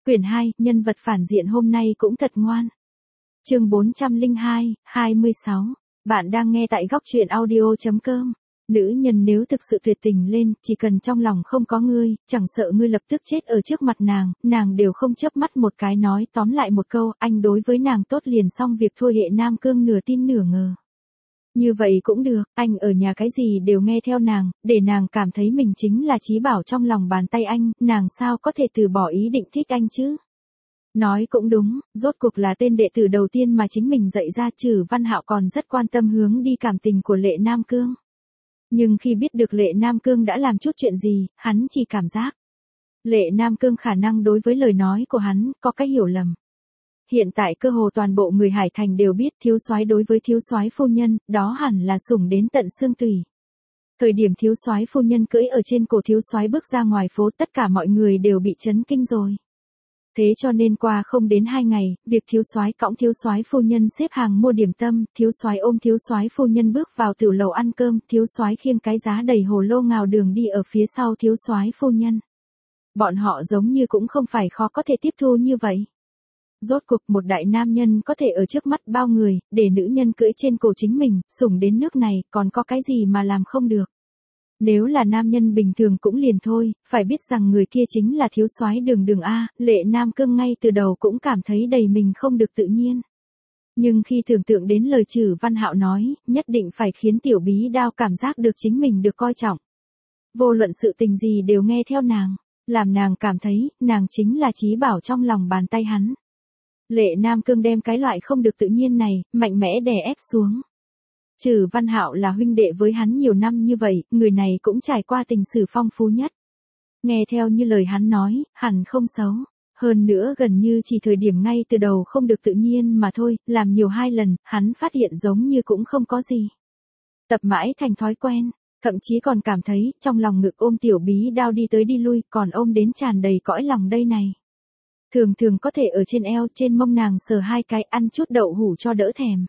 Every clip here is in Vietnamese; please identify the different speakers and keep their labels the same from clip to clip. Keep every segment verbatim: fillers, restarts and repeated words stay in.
Speaker 1: Quyển hai, nhân vật phản diện hôm nay cũng thật ngoan. Chương bốn trăm lẻ hai, hai mươi sáu. Bạn đang nghe tại góc truyện audio chấm com. Nữ nhân nếu thực sự tuyệt tình lên, chỉ cần trong lòng không có ngươi, chẳng sợ ngươi lập tức chết ở trước mặt nàng, nàng đều không chớp mắt một cái nói tóm lại một câu, anh đối với nàng tốt liền xong việc thôi. Hệ Nam Cương nửa tin nửa ngờ. Như vậy cũng được, anh ở nhà cái gì đều nghe theo nàng, để nàng cảm thấy mình chính là trí bảo trong lòng bàn tay anh, nàng sao có thể từ bỏ ý định thích anh chứ? Nói cũng đúng, rốt cuộc là tên đệ tử đầu tiên mà chính mình dạy ra. Trử Văn Hạo còn rất quan tâm hướng đi cảm tình của Lệ Nam Cương. Nhưng khi biết được Lệ Nam Cương đã làm chút chuyện gì, hắn chỉ cảm giác Lệ Nam Cương khả năng đối với lời nói của hắn có cái hiểu lầm. Hiện tại cơ hồ toàn bộ người Hải Thành đều biết thiếu soái đối với thiếu soái phu nhân, đó hẳn là sủng đến tận xương tủy. Thời điểm thiếu soái phu nhân cưỡi ở trên cổ thiếu soái bước ra ngoài phố, tất cả mọi người đều bị chấn kinh rồi. Thế cho nên qua không đến hai ngày, việc thiếu soái cõng thiếu soái phu nhân xếp hàng mua điểm tâm, thiếu soái ôm thiếu soái phu nhân bước vào tiểu lầu ăn cơm, thiếu soái khiêng cái giá đầy hồ lô ngào đường đi ở phía sau thiếu soái phu nhân. Bọn họ giống như cũng không phải khó có thể tiếp thu như vậy. Rốt cuộc một đại nam nhân có thể ở trước mắt bao người, để nữ nhân cưỡi trên cổ chính mình, sủng đến nước này, còn có cái gì mà làm không được. Nếu là nam nhân bình thường cũng liền thôi, phải biết rằng người kia chính là thiếu soái Đường Đường a. Lệ Nam Cương ngay từ đầu cũng cảm thấy đầy mình không được tự nhiên. Nhưng khi tưởng tượng đến lời Trử Văn Hạo nói, nhất định phải khiến tiểu bí đao cảm giác được chính mình được coi trọng. Vô luận sự tình gì đều nghe theo nàng, làm nàng cảm thấy, nàng chính là trí bảo trong lòng bàn tay hắn. Lệ Nam Cương đem cái loại không được tự nhiên này, mạnh mẽ đè ép xuống. Trử Văn Hạo là huynh đệ với hắn nhiều năm như vậy, người này cũng trải qua tình sử phong phú nhất. Nghe theo như lời hắn nói, hẳn không xấu. Hơn nữa gần như chỉ thời điểm ngay từ đầu không được tự nhiên mà thôi, làm nhiều hai lần, hắn phát hiện giống như cũng không có gì. Tập mãi thành thói quen, thậm chí còn cảm thấy trong lòng ngực ôm tiểu bí đao đi tới đi lui, còn ôm đến tràn đầy cõi lòng đây này. Thường thường có thể ở trên eo, trên mông nàng sờ hai cái, ăn chút đậu hủ cho đỡ thèm.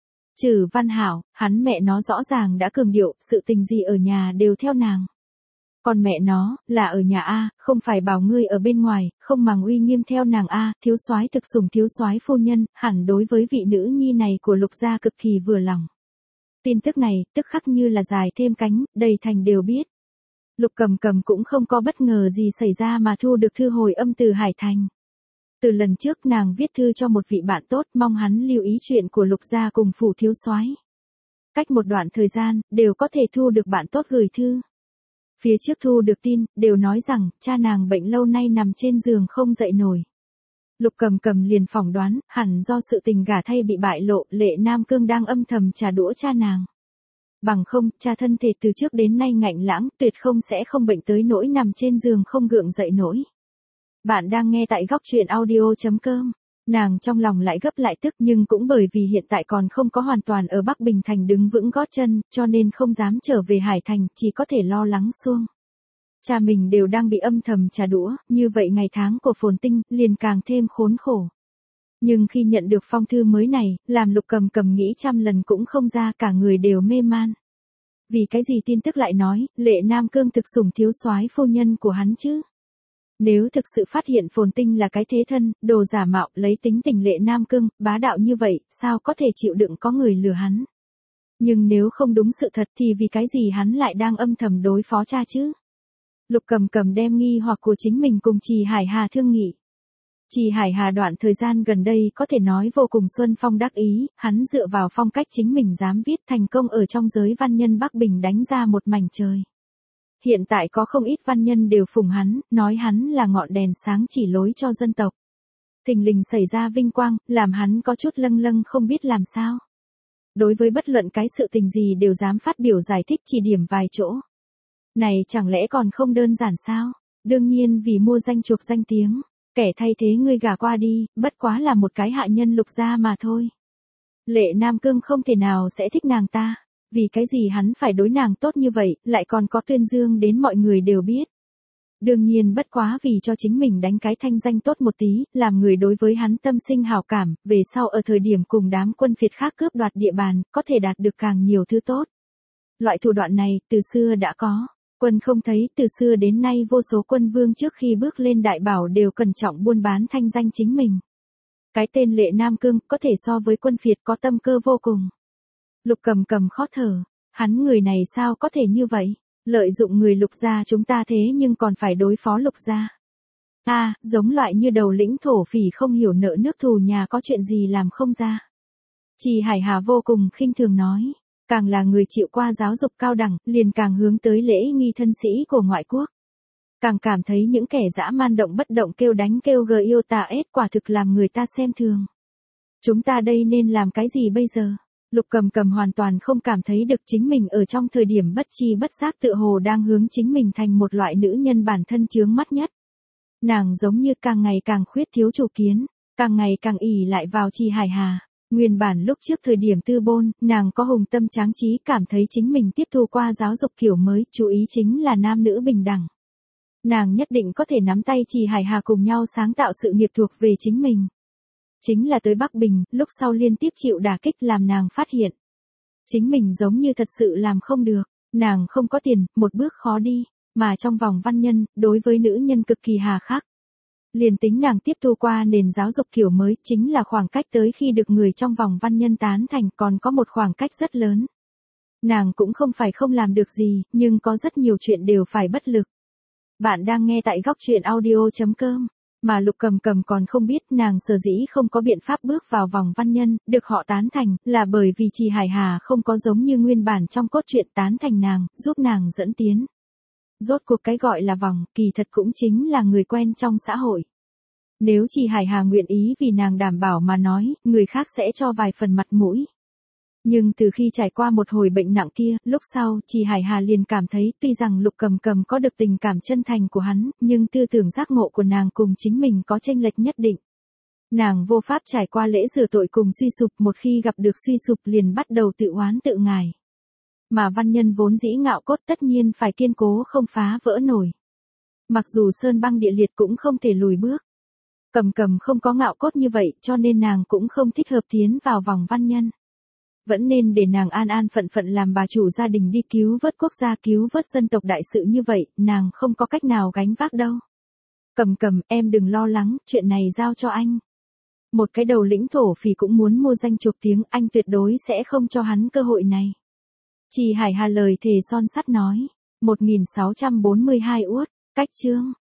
Speaker 1: Trử Văn Hạo, hắn mẹ nó rõ ràng đã cường điệu, sự tình gì ở nhà đều theo nàng. Còn mẹ nó, là ở nhà a, không phải bảo ngươi ở bên ngoài, không màng uy nghiêm theo nàng a. Thiếu soái thực sủng thiếu soái phu nhân, hẳn đối với vị nữ nhi này của Lục gia cực kỳ vừa lòng. Tin tức này, tức khắc như là dài thêm cánh, đầy thành đều biết. Lục Cầm Cầm cũng không có bất ngờ gì xảy ra mà thu được thư hồi âm từ Hải Thành. Từ lần trước nàng viết thư cho một vị bạn tốt, mong hắn lưu ý chuyện của Lục gia cùng phủ thiếu soái. Cách một đoạn thời gian, đều có thể thu được bạn tốt gửi thư. Phía trước thu được tin, đều nói rằng, cha nàng bệnh lâu nay nằm trên giường không dậy nổi. Lục Cầm Cầm liền phỏng đoán, hẳn do sự tình gả thay bị bại lộ, Lệ Nam Cương đang âm thầm trà đũa cha nàng. Bằng không, cha thân thể từ trước đến nay ngạnh lãng, tuyệt không sẽ không bệnh tới nỗi nằm trên giường không gượng dậy nổi. Bạn đang nghe tại góc truyện audio chấm com. Nàng trong lòng lại gấp lại tức, nhưng cũng bởi vì hiện tại còn không có hoàn toàn ở Bắc Bình Thành đứng vững gót chân, cho nên không dám trở về Hải Thành, chỉ có thể lo lắng xuông. Cha mình đều đang bị âm thầm trà đũa, như vậy ngày tháng của Phồn Tinh liền càng thêm khốn khổ. Nhưng khi nhận được phong thư mới này, làm Lục Cầm Cầm nghĩ trăm lần cũng không ra, cả người đều mê man. Vì cái gì tin tức lại nói, Lệ Nam Cương thực sủng thiếu soái phu nhân của hắn chứ? Nếu thực sự phát hiện Phồn Tinh là cái thế thân, đồ giả mạo, lấy tính tình Lệ Nam Cương, bá đạo như vậy, sao có thể chịu đựng có người lừa hắn? Nhưng nếu không đúng sự thật thì vì cái gì hắn lại đang âm thầm đối phó cha chứ? Lục Cầm Cầm đem nghi hoặc của chính mình cùng Trì Hải Hà thương nghị. Trì Hải Hà đoạn thời gian gần đây có thể nói vô cùng xuân phong đắc ý, hắn dựa vào phong cách chính mình dám viết thành công ở trong giới văn nhân Bắc Bình đánh ra một mảnh trời. Hiện tại có không ít văn nhân đều phụng hắn, nói hắn là ngọn đèn sáng chỉ lối cho dân tộc. Thình lình xảy ra vinh quang, làm hắn có chút lâng lâng không biết làm sao. Đối với bất luận cái sự tình gì đều dám phát biểu giải thích chỉ điểm vài chỗ. Này chẳng lẽ còn không đơn giản sao? Đương nhiên vì mua danh chuộc danh tiếng, kẻ thay thế ngươi gả qua đi, bất quá là một cái hạ nhân Lục gia mà thôi. Lệ Nam Cương không thể nào sẽ thích nàng ta. Vì cái gì hắn phải đối nàng tốt như vậy, lại còn có tuyên dương đến mọi người đều biết. Đương nhiên bất quá vì cho chính mình đánh cái thanh danh tốt một tí, làm người đối với hắn tâm sinh hảo cảm, về sau ở thời điểm cùng đám quân phiệt khác cướp đoạt địa bàn, có thể đạt được càng nhiều thứ tốt. Loại thủ đoạn này, từ xưa đã có. Quân không thấy, từ xưa đến nay vô số quân vương trước khi bước lên đại bảo đều cẩn trọng buôn bán thanh danh chính mình. Cái tên Lệ Nam Cương có thể so với Quân Phiệt có tâm cơ vô cùng. Lục Cầm Cầm khó thở, hắn người này sao có thể như vậy, lợi dụng người Lục gia chúng ta thế nhưng còn phải đối phó Lục gia. A, à, giống loại như đầu lĩnh thổ phỉ không hiểu nợ nước thù nhà có chuyện gì làm không ra. Trì Hải Hà vô cùng khinh thường nói, càng là người chịu qua giáo dục cao đẳng, liền càng hướng tới lễ nghi thân sĩ của ngoại quốc. Càng cảm thấy những kẻ dã man động bất động kêu đánh kêu gờ yêu tà ết quả thực làm người ta xem thường. Chúng ta đây nên làm cái gì bây giờ? Lục Cầm Cầm hoàn toàn không cảm thấy được chính mình ở trong thời điểm bất chi bất giác tựa hồ đang hướng chính mình thành một loại nữ nhân bản thân chướng mắt nhất. Nàng giống như càng ngày càng khuyết thiếu chủ kiến, càng ngày càng ỷ lại vào Trì Hải Hà. Nguyên bản lúc trước thời điểm tư bôn, nàng có hùng tâm tráng trí cảm thấy chính mình tiếp thu qua giáo dục kiểu mới, chú ý chính là nam nữ bình đẳng. Nàng nhất định có thể nắm tay Trì Hải Hà cùng nhau sáng tạo sự nghiệp thuộc về chính mình. Chính là tới Bắc Bình, lúc sau liên tiếp chịu đả kích làm nàng phát hiện. Chính mình giống như thật sự làm không được, nàng không có tiền, một bước khó đi, mà trong vòng văn nhân, đối với nữ nhân cực kỳ hà khắc. Liền tính nàng tiếp thu qua nền giáo dục kiểu mới, chính là khoảng cách tới khi được người trong vòng văn nhân tán thành còn có một khoảng cách rất lớn. Nàng cũng không phải không làm được gì, nhưng có rất nhiều chuyện đều phải bất lực. Bạn đang nghe tại góc truyện audio chấm com, mà Lục Cầm Cầm còn không biết nàng sở dĩ không có biện pháp bước vào vòng văn nhân, được họ tán thành, là bởi vì Trì Hải Hà không có giống như nguyên bản trong cốt truyện tán thành nàng, giúp nàng dẫn tiến. Rốt cuộc cái gọi là vòng, kỳ thật cũng chính là người quen trong xã hội. Nếu Trì Hải Hà nguyện ý vì nàng đảm bảo mà nói, người khác sẽ cho vài phần mặt mũi. Nhưng từ khi trải qua một hồi bệnh nặng kia, lúc sau, Trì Hải Hà liền cảm thấy tuy rằng Lục Cầm Cầm có được tình cảm chân thành của hắn, nhưng tư tưởng giác ngộ của nàng cùng chính mình có chênh lệch nhất định. Nàng vô pháp trải qua lễ rửa tội cùng suy sụp, một khi gặp được suy sụp liền bắt đầu tự oán tự ngài. Mà văn nhân vốn dĩ ngạo cốt tất nhiên phải kiên cố không phá vỡ nổi. Mặc dù sơn băng địa liệt cũng không thể lùi bước. Cầm Cầm không có ngạo cốt như vậy cho nên nàng cũng không thích hợp tiến vào vòng văn nhân. Vẫn nên để nàng an an phận phận làm bà chủ gia đình đi cứu vớt quốc gia cứu vớt dân tộc đại sự như vậy, nàng không có cách nào gánh vác đâu. Cầm Cầm, em đừng lo lắng, chuyện này giao cho anh. Một cái đầu lĩnh thổ phỉ cũng muốn mua danh chục tiếng, anh tuyệt đối sẽ không cho hắn cơ hội này. Trì Hải Hà lời thề son sắt nói, một nghìn sáu trăm bốn mươi hai uất, cách chương.